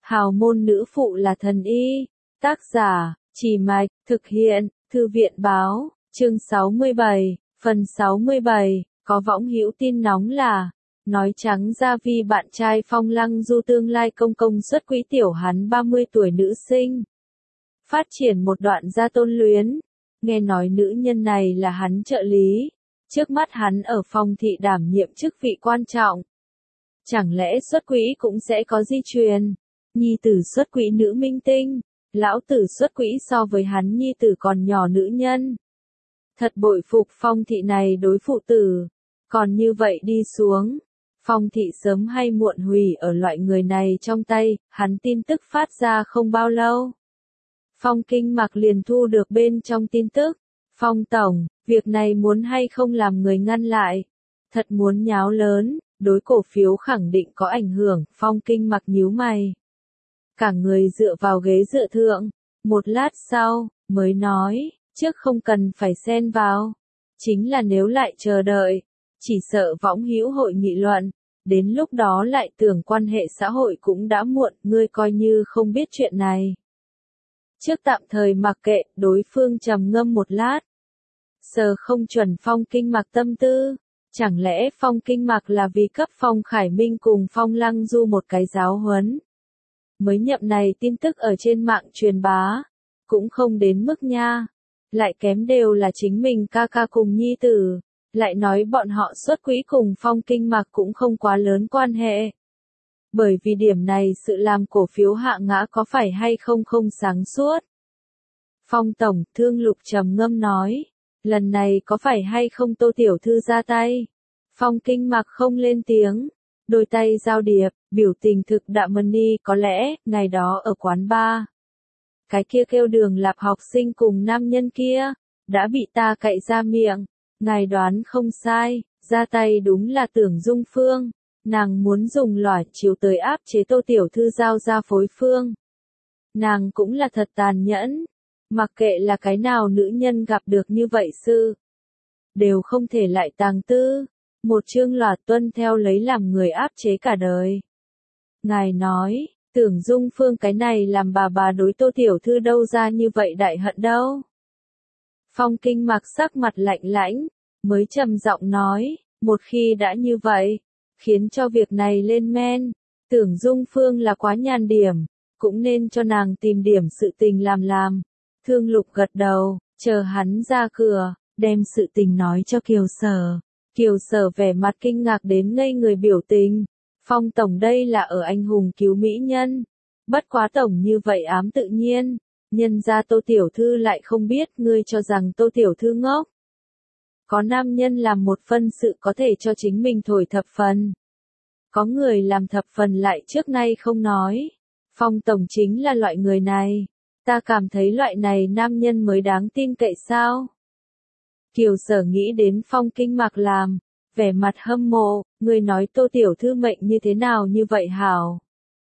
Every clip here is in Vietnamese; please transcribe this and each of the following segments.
Hào môn nữ phụ là thần y. Tác giả, Trì Mạch, thực hiện, Thư viện Báo, chương 67, phần 67, có võng hữu tin nóng là, nói trắng ra vì bạn trai Phong Lăng Du tương lai công công xuất quý tiểu hắn 30 tuổi nữ sinh. Phát triển một đoạn gia tôn luyến, nghe nói nữ nhân này là hắn trợ lý, trước mắt hắn ở Phong thị đảm nhiệm chức vị quan trọng. Chẳng lẽ xuất quỹ cũng sẽ có di truyền? Nhi tử xuất quỹ nữ minh tinh, lão tử xuất quỹ so với hắn nhi tử còn nhỏ nữ nhân. Thật bội phục Phong thị này đối phụ tử, còn như vậy đi xuống, Phong thị sớm hay muộn hủy ở loại người này trong tay. Hắn tin tức phát ra không bao lâu, Phong Kinh Mặc liền thu được bên trong tin tức. Phong tổng, việc này muốn hay không làm người ngăn lại? Thật muốn nháo lớn, đối cổ phiếu khẳng định có ảnh hưởng. Phong Kinh Mặc nhíu mày, cả người dựa vào ghế dựa thượng, một lát sau, mới nói, trước không cần phải xen vào. Chính là nếu lại chờ đợi, chỉ sợ võng hữu hội nghị luận, đến lúc đó lại tưởng quan hệ xã hội cũng đã muộn. Ngươi coi như không biết chuyện này. Trước tạm thời mặc kệ. Đối phương trầm ngâm một lát, sờ không chuẩn Phong Kinh Mặc tâm tư. Chẳng lẽ Phong Kinh Mặc là vì cấp Phong Khải Minh cùng Phong Lăng Du một cái giáo huấn? Mới nhậm này tin tức ở trên mạng truyền bá, cũng không đến mức nha. Lại kém đều là chính mình ca ca cùng nhi tử, lại nói bọn họ xuất quỹ cùng Phong Kinh Mặc cũng không quá lớn quan hệ. Bởi vì điểm này sự làm cổ phiếu hạ ngã có phải hay không không sáng suốt. Phong tổng, Thương Lục trầm ngâm nói, lần này có phải hay không Tô tiểu thư ra tay? Phong Kinh Mặc không lên tiếng, đôi tay giao điệp, biểu tình thực đạm ni. Có lẽ, ngày đó ở quán bar, cái kia kêu Đường Lạp học sinh cùng nam nhân kia, đã bị ta cậy ra miệng. Ngài đoán không sai, ra tay đúng là Tưởng Dung Phương. Nàng muốn dùng lỏa chiếu tới áp chế Tô tiểu thư giao ra phối phương. Nàng cũng là thật tàn nhẫn. Mặc kệ là cái nào nữ nhân gặp được như vậy sự, đều không thể lại tàng tư. Một chương lỏa tuân theo lấy làm người áp chế cả đời. Ngài nói, Tưởng Dung Phương cái này làm bà đối Tô tiểu thư đâu ra như vậy đại hận đâu. Phong Kinh Mặc sắc mặt lạnh lãnh, mới trầm giọng nói, một khi đã như vậy, khiến cho việc này lên men, Tưởng Dung Phương là quá nhàn điểm, cũng nên cho nàng tìm điểm sự tình làm. Thương Lục gật đầu, chờ hắn ra cửa, đem sự tình nói cho Kiều Sở. Kiều Sở vẻ mặt kinh ngạc đến ngây người biểu tình. Phong tổng đây là ở anh hùng cứu mỹ nhân. Bất quá tổng như vậy ám tự nhiên, nhân ra Tô tiểu thư lại không biết. Ngươi cho rằng Tô tiểu thư ngốc? Có nam nhân làm một phân sự có thể cho chính mình thổi thập phần. Có người làm thập phần lại trước nay không nói. Phong tổng chính là loại người này. Ta cảm thấy loại này nam nhân mới đáng tin cậy sao? Kiều Sở nghĩ đến Phong Kinh Mặc làm, vẻ mặt hâm mộ. Người nói Tô tiểu thư mệnh như thế nào như vậy hảo?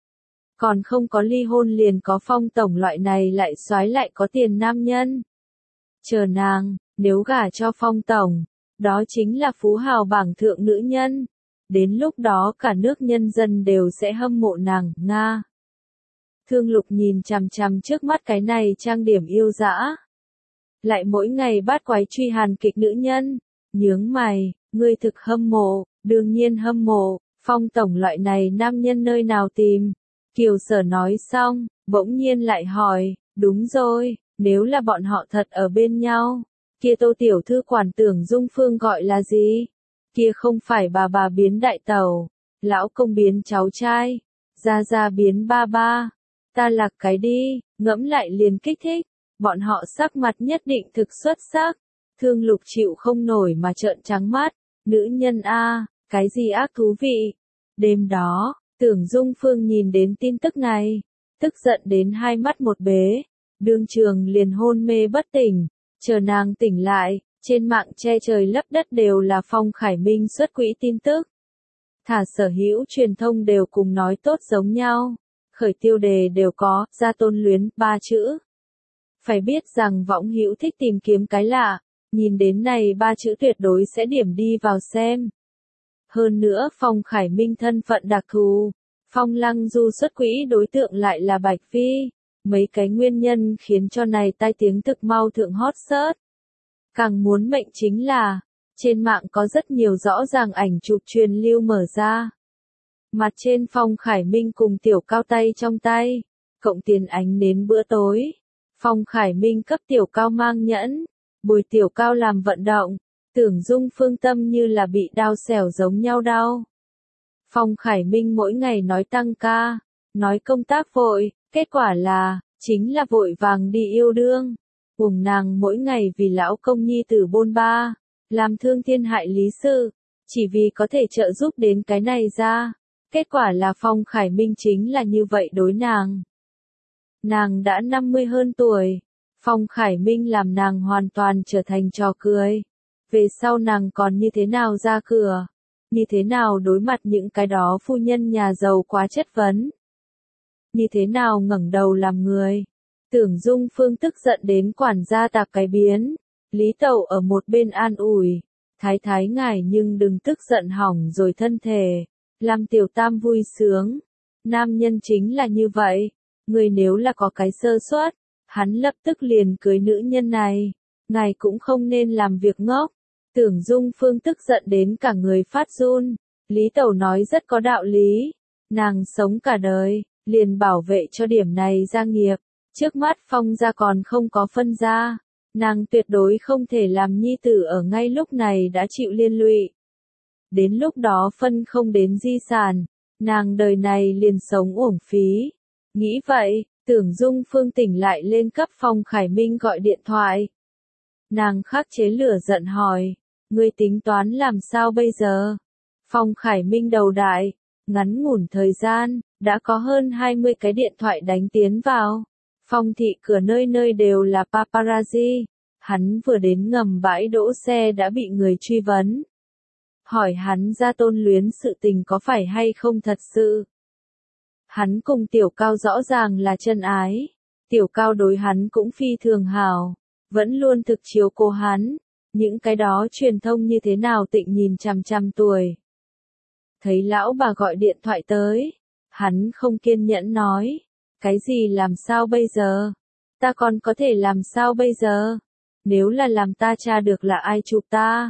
Còn không có ly hôn liền có Phong tổng loại này lại soái lại có tiền nam nhân. Chờ nàng, nếu gả cho Phong tổng, đó chính là phú hào bảng thượng nữ nhân. Đến lúc đó cả nước nhân dân đều sẽ hâm mộ nàng. Nga. Thương Lục nhìn chằm chằm trước mắt cái này trang điểm yêu dã, lại mỗi ngày bát quái truy hàn kịch nữ nhân, nhướng mày. Ngươi thực hâm mộ? Đương nhiên hâm mộ. Phong tổng loại này nam nhân nơi nào tìm? Kiều Sở nói xong, bỗng nhiên lại hỏi, đúng rồi, nếu là bọn họ thật ở bên nhau, kia Tô tiểu thư quản Tưởng Dung Phương gọi là gì? Kia không phải bà biến đại tẩu, lão công biến cháu trai, gia biến ba. Ta lạc cái đi, ngẫm lại liền kích thích. Bọn họ sắc mặt nhất định thực xuất sắc. Thương Lục chịu không nổi mà trợn trắng mắt. Nữ nhân a, cái gì ác thú vị. Đêm đó, Tưởng Dung Phương nhìn đến tin tức này, tức giận đến hai mắt một bế, đương trường liền hôn mê bất tỉnh. Chờ nàng tỉnh lại, trên mạng che trời lấp đất đều là Phong Khải Minh xuất quỹ tin tức. Thả sở hữu truyền thông đều cùng nói tốt giống nhau, khởi tiêu đề đều có, gia tôn luyến, 3 chữ. Phải biết rằng võng hữu thích tìm kiếm cái lạ, nhìn đến này 3 chữ tuyệt đối sẽ điểm đi vào xem. Hơn nữa Phong Khải Minh thân phận đặc thù, Phong Lăng Du xuất quỹ đối tượng lại là Bạch Phi. Mấy cái nguyên nhân khiến cho này tai tiếng thực mau thượng hot search. Càng muốn mệnh chính là, trên mạng có rất nhiều rõ ràng ảnh chụp truyền lưu mở ra. Mặt trên Phong Khải Minh cùng Tiểu Cao tay trong tay, cộng tiền ánh nến bữa tối. Phong Khải Minh cấp Tiểu Cao mang nhẫn, bồi Tiểu Cao làm vận động, Tưởng Dung Phương tâm như là bị đau xẻo giống nhau đau. Phong Khải Minh mỗi ngày nói tăng ca, nói công tác vội, kết quả là, chính là vội vàng đi yêu đương. Cùng nàng mỗi ngày vì lão công nhi tử bôn ba, làm thương thiên hại lý sự, chỉ vì có thể trợ giúp đến cái này ra. Kết quả là Phong Khải Minh chính là như vậy đối nàng. Nàng đã 50 hơn tuổi, Phong Khải Minh làm nàng hoàn toàn trở thành trò cười. Về sau nàng còn như thế nào ra cửa, như thế nào đối mặt những cái đó phu nhân nhà giàu quá chất vấn, như thế nào ngẩng đầu làm người. Tưởng Dung Phương tức giận đến quản gia tạc cái biến, Lý Tẩu ở một bên an ủi, thái thái ngài nhưng đừng tức giận hỏng rồi thân thể, làm tiểu tam vui sướng. Nam nhân chính là như vậy, người nếu là có cái sơ suất, hắn lập tức liền cưới nữ nhân này, ngài cũng không nên làm việc ngốc. Tưởng Dung Phương tức giận đến cả người phát run, Lý Tẩu nói rất có đạo lý, nàng sống cả đời, liền bảo vệ cho điểm này gia nghiệp, trước mắt Phong gia còn không có phân gia, nàng tuyệt đối không thể làm nhi tử ở ngay lúc này đã chịu liên lụy. Đến lúc đó phân không đến di sản, nàng đời này liền sống uổng phí. Nghĩ vậy, Tưởng Dung Phương tỉnh lại lên cấp Phong Khải Minh gọi điện thoại. Nàng khắc chế lửa giận hỏi, ngươi tính toán làm sao bây giờ? Phong Khải Minh đầu đại, ngắn ngủn thời gian, đã có hơn 20 cái điện thoại đánh tiến vào. Phong thị cửa nơi nơi đều là paparazzi, hắn vừa đến ngầm bãi đỗ xe đã bị người truy vấn. Hỏi hắn ra Tôn Luyến sự tình có phải hay không thật sự. Hắn cùng Tiểu Cao rõ ràng là chân ái, Tiểu Cao đối hắn cũng phi thường hảo, vẫn luôn thực chiếu cố hắn, những cái đó truyền thông như thế nào Tịnh nhìn chằm chằm tuổi. Thấy lão bà gọi điện thoại tới, hắn không kiên nhẫn nói, cái gì làm sao bây giờ? Ta còn có thể làm sao bây giờ? Nếu là làm ta tra được là ai chụp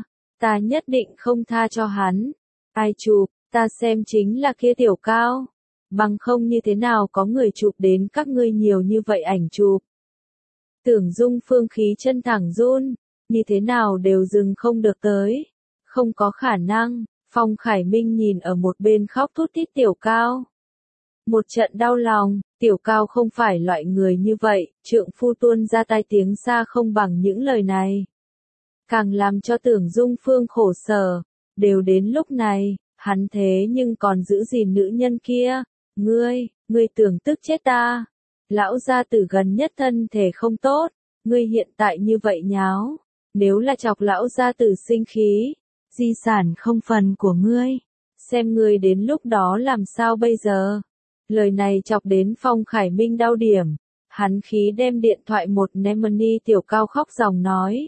ta nhất định không tha cho hắn. Ai chụp, ta xem chính là kia Tiểu Cao. Bằng không như thế nào có người chụp đến các ngươi nhiều như vậy ảnh chụp. Tưởng Dung Phương khí chân thẳng run, như thế nào đều dừng không được tới. Không có khả năng, Phong Khải Minh nhìn ở một bên khóc thút thít Tiểu Cao. Một trận đau lòng, Tiểu Cao không phải loại người như vậy, trượng phu tuôn ra tai tiếng xa không bằng những lời này. Càng làm cho Tưởng Dung Phương khổ sở, đều đến lúc này, hắn thế nhưng còn giữ gìn nữ nhân kia. Ngươi tưởng tức chết ta. Lão gia tử gần nhất thân thể không tốt, ngươi hiện tại như vậy nháo. Nếu là chọc lão gia tử sinh khí, di sản không phần của ngươi. Xem ngươi đến lúc đó làm sao bây giờ. Lời này chọc đến Phong Khải Minh đau điểm. Hắn khí đem điện thoại một Nemani Tiểu Cao khóc ròng nói.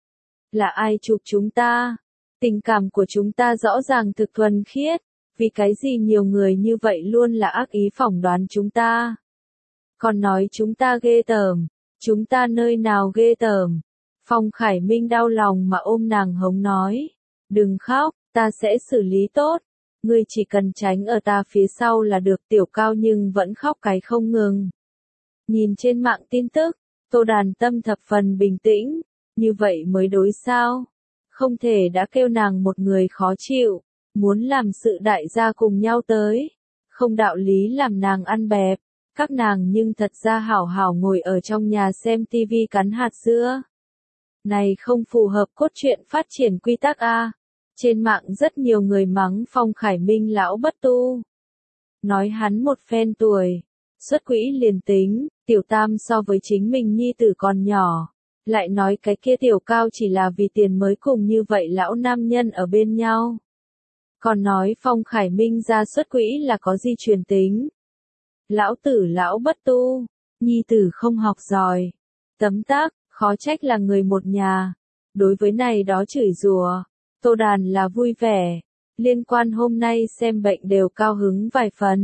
Là ai chụp chúng ta? Tình cảm của chúng ta rõ ràng thực thuần khiết. Vì cái gì nhiều người như vậy luôn là ác ý phỏng đoán chúng ta. Còn nói chúng ta ghê tởm. Chúng ta nơi nào ghê tởm. Phong Khải Minh đau lòng mà ôm nàng hống nói. Đừng khóc, ta sẽ xử lý tốt. Ngươi chỉ cần tránh ở ta phía sau là được. Tiểu Cao nhưng vẫn khóc cái không ngừng. Nhìn trên mạng tin tức, Tô Đàn Tâm thập phần bình tĩnh. Như vậy mới đối sao. Không thể đã kêu nàng một người khó chịu. Muốn làm sự đại gia cùng nhau tới. Không đạo lý làm nàng ăn bẹp. Các nàng nhưng thật ra hảo hảo ngồi ở trong nhà xem tivi cắn hạt dưa. Này không phù hợp cốt truyện phát triển quy tắc A. Trên mạng rất nhiều người mắng Phong Khải Minh lão bất tu. Nói hắn một phen tuổi. Xuất quỹ liền tính, Tiểu Tam so với chính mình nhi tử còn nhỏ. Lại nói cái kia Tiểu Cao chỉ là vì tiền mới cùng như vậy lão nam nhân ở bên nhau. Còn nói Phong Khải Minh ra xuất quỹ là có di truyền tính. Lão tử lão bất tu, nhi tử không học giỏi. Tấm tắc, khó trách là người một nhà. Đối với này đó chửi rủa, Tô Đàn là vui vẻ. Liên quan hôm nay xem bệnh đều cao hứng vài phần.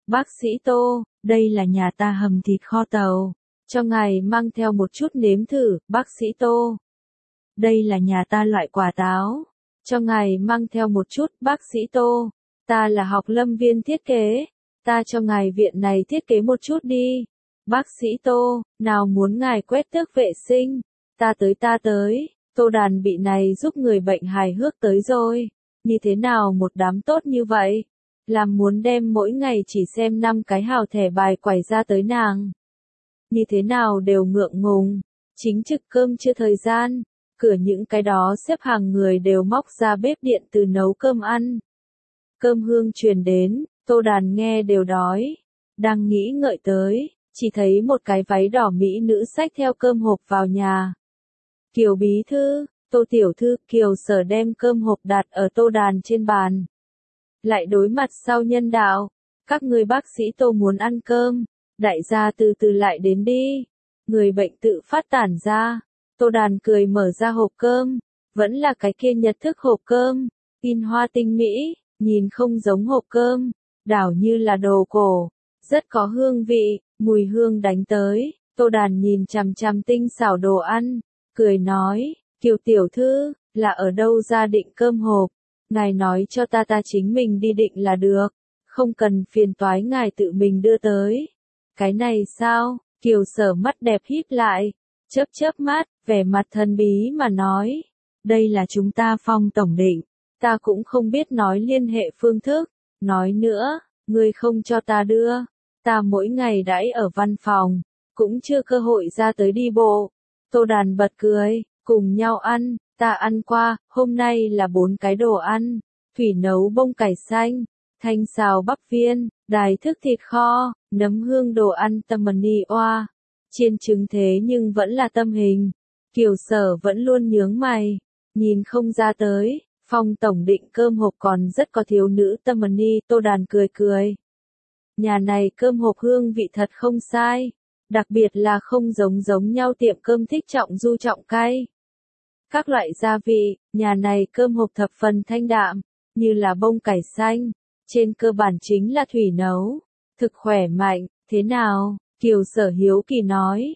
Bác sĩ Tô, đây là nhà ta hầm thịt kho tàu. Cho ngài mang theo một chút nếm thử, bác sĩ Tô. Đây là nhà ta loại quả táo. Cho ngài mang theo một chút, bác sĩ Tô. Ta là học lâm viên thiết kế. Ta cho ngài viện này thiết kế một chút đi. Bác sĩ Tô, nào muốn ngài quét tước vệ sinh. Ta tới. Tô Đàn bị này giúp người bệnh hài hước tới rồi. Như thế nào một đám tốt như vậy? Làm muốn đem mỗi ngày chỉ xem 5 cái hào thẻ bài quải ra tới nàng. Như thế nào đều ngượng ngùng. Chính trực cơm chưa thời gian. Cửa những cái đó xếp hàng người đều móc ra bếp điện từ nấu cơm ăn. Cơm hương truyền đến, Tô Đàn nghe đều đói. Đang nghĩ ngợi tới, chỉ thấy một cái váy đỏ mỹ nữ xách theo cơm hộp vào nhà. Kiều bí thư, Tô tiểu thư, Kiều Sở đem cơm hộp đặt ở Tô Đàn trên bàn. Lại đối mặt sau nhân đạo, các người bác sĩ Tô muốn ăn cơm, đại gia từ từ lại đến đi. Người bệnh tự phát tản ra, Tô Đàn cười mở ra hộp cơm, vẫn là cái kia Nhật thức hộp cơm, in hoa tinh mỹ, nhìn không giống hộp cơm, đảo như là đồ cổ, rất có hương vị, mùi hương đánh tới. Tô Đàn nhìn chằm chằm tinh xảo đồ ăn, cười nói, Kiều tiểu thư, là ở đâu ra định cơm hộp, ngài nói cho ta chính mình đi định là được, không cần phiền toái ngài tự mình đưa tới. Cái này sao? Kiều Sở mắt đẹp híp lại, chớp mắt, vẻ mặt thần bí mà nói, đây là chúng ta Phong tổng định, ta cũng không biết nói liên hệ phương thức, nói nữa, ngươi không cho ta đưa, ta mỗi ngày đãi ở văn phòng, cũng chưa cơ hội ra tới đi bộ. Tô Đàn bật cười, cùng nhau ăn, ta ăn qua, hôm nay là 4 cái đồ ăn, thủy nấu bông cải xanh, thanh xào bắp viên, đài thức thịt kho, nấm hương đồ ăn tamani oa, chiên trứng thế nhưng vẫn là tâm hình. Kiều Sở vẫn luôn nhướng mày, nhìn không ra tới, Phong tổng định cơm hộp còn rất có thiếu nữ tamani. Tô Đàn cười. Nhà này cơm hộp hương vị thật không sai, đặc biệt là không giống nhau tiệm cơm thích trọng du trọng cay. Các loại gia vị, nhà này cơm hộp thập phần thanh đạm, như là bông cải xanh, trên cơ bản chính là thủy nấu, thực khỏe mạnh, thế nào? Kiều Sở hiếu kỳ nói,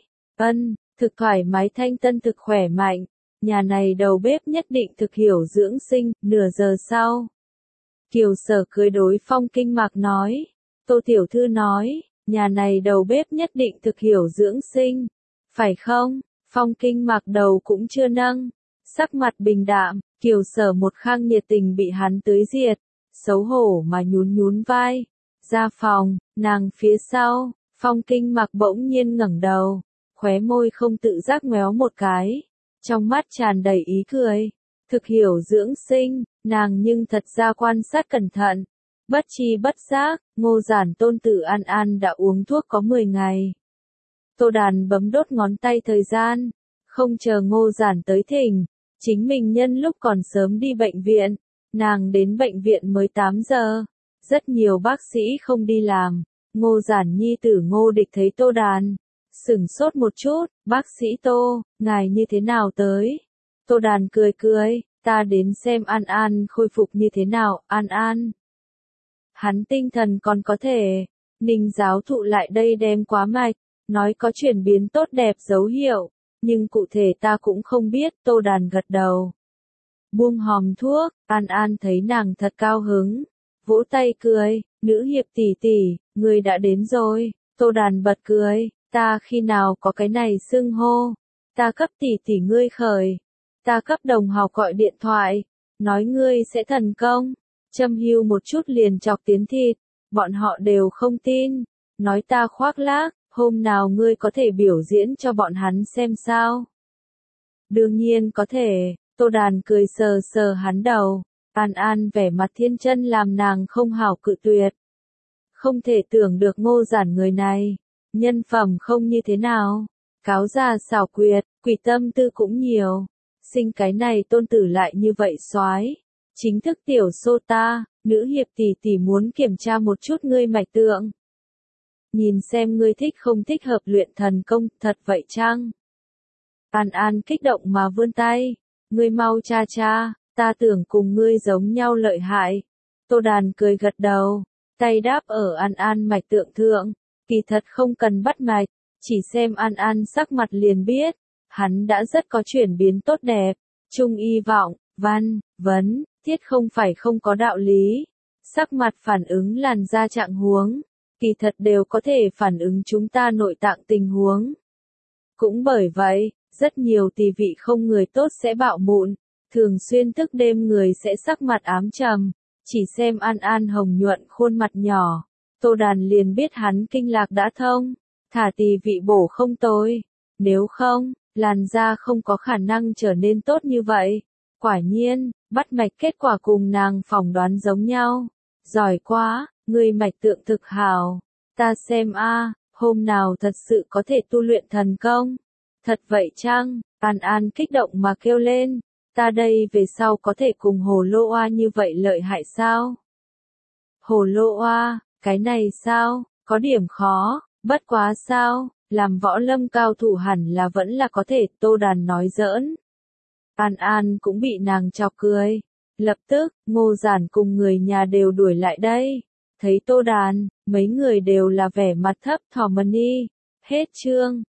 thực thoải mái thanh tân thực khỏe mạnh, nhà này đầu bếp nhất định thực hiểu dưỡng sinh. Nửa giờ sau, Kiều Sở cười đối Phong Kinh Mạc nói, Tô tiểu thư nói, nhà này đầu bếp nhất định thực hiểu dưỡng sinh, phải không? Phong Kinh Mạc đầu cũng chưa nâng, sắc mặt bình đạm. Kiều Sở một khang nhiệt tình bị hắn tưới diệt, xấu hổ mà nhún vai, ra phòng. Nàng phía sau, Phong Kinh Mạc bỗng nhiên ngẩng đầu, khóe môi không tự giác ngoéo một cái, trong mắt tràn đầy ý cười. Thực hiểu dưỡng sinh, nàng nhưng thật ra quan sát cẩn thận, bất chi bất giác, Ngô Giản tôn tử An An đã uống thuốc có 10 ngày. Tô Đàn bấm đốt ngón tay thời gian, không chờ Ngô Giản tới thỉnh, chính mình nhân lúc còn sớm đi bệnh viện. Nàng đến bệnh viện mới 8 giờ, rất nhiều bác sĩ không đi làm. Ngô Giản nhi tử Ngô Địch thấy Tô Đàn, sửng sốt một chút, bác sĩ Tô, ngài như thế nào tới? Tô Đàn cười, ta đến xem An An khôi phục như thế nào. An. Hắn tinh thần còn có thể, Ninh giáo thụ lại đây đem quá mạch, nói có chuyển biến tốt đẹp dấu hiệu, nhưng cụ thể ta cũng không biết. Tô Đàn gật đầu, buông hòm thuốc. An thấy nàng thật cao hứng, vỗ tay cười, nữ hiệp tỷ, người đã đến rồi. Tô Đàn bật cười, ta khi nào có cái này xưng hô, ta cấp tỷ ngươi khởi, ta cấp đồng học gọi điện thoại, nói ngươi sẽ thành công, châm hưu một chút liền chọc tiến thịt, bọn họ đều không tin, nói ta khoác lác, hôm nào ngươi có thể biểu diễn cho bọn hắn xem sao? Đương nhiên có thể. Tô Đàn cười sờ hắn đầu. An vẻ mặt thiên chân làm nàng không hảo cự tuyệt. Không thể tưởng được Ngô Giản người này, nhân phẩm không như thế nào, cáo già xảo quyệt, quỷ tâm tư cũng nhiều, sinh cái này tôn tử lại như vậy soái. Chính thức tiểu sô ta, nữ hiệp tỷ muốn kiểm tra một chút ngươi mạch tượng, nhìn xem ngươi thích không thích hợp luyện thần công, thật vậy chăng? An kích động mà vươn tay, ngươi mau cha, ta tưởng cùng ngươi giống nhau lợi hại. Tô Đàn cười gật đầu, tay đáp ở An An mạch tượng thượng, kỳ thật không cần bắt mạch, chỉ xem An An sắc mặt liền biết, hắn đã rất có chuyển biến tốt đẹp, trung y vọng, văn, vấn, tiết không phải không có đạo lý, sắc mặt phản ứng làn da trạng huống, kỳ thật đều có thể phản ứng chúng ta nội tạng tình huống. Cũng bởi vậy, rất nhiều tỳ vị không người tốt sẽ bạo mụn, thường xuyên thức đêm người sẽ sắc mặt ám trầm, chỉ xem An An hồng nhuận khuôn mặt nhỏ, Tô Đàn liền biết hắn kinh lạc đã thông, thả tỳ vị bổ không tồi, nếu không, làn da không có khả năng trở nên tốt như vậy. Quả nhiên, bắt mạch kết quả cùng nàng phỏng đoán giống nhau, giỏi quá, người mạch tượng thực hào, ta xem hôm nào thật sự có thể tu luyện thần công. Thật vậy chăng? An An kích động mà kêu lên, ta đây về sau có thể cùng Hồ Lô Oa như vậy lợi hại sao? Hồ Lô Oa, cái này sao, có điểm khó, bất quá sao, làm võ lâm cao thủ hẳn là vẫn là có thể, Tô Đàn nói giỡn. An An cũng bị nàng chọc cười, lập tức, Ngô Giản cùng người nhà đều đuổi lại đây, thấy Tô Đàn, mấy người đều là vẻ mặt thấp thỏm. Hết chương.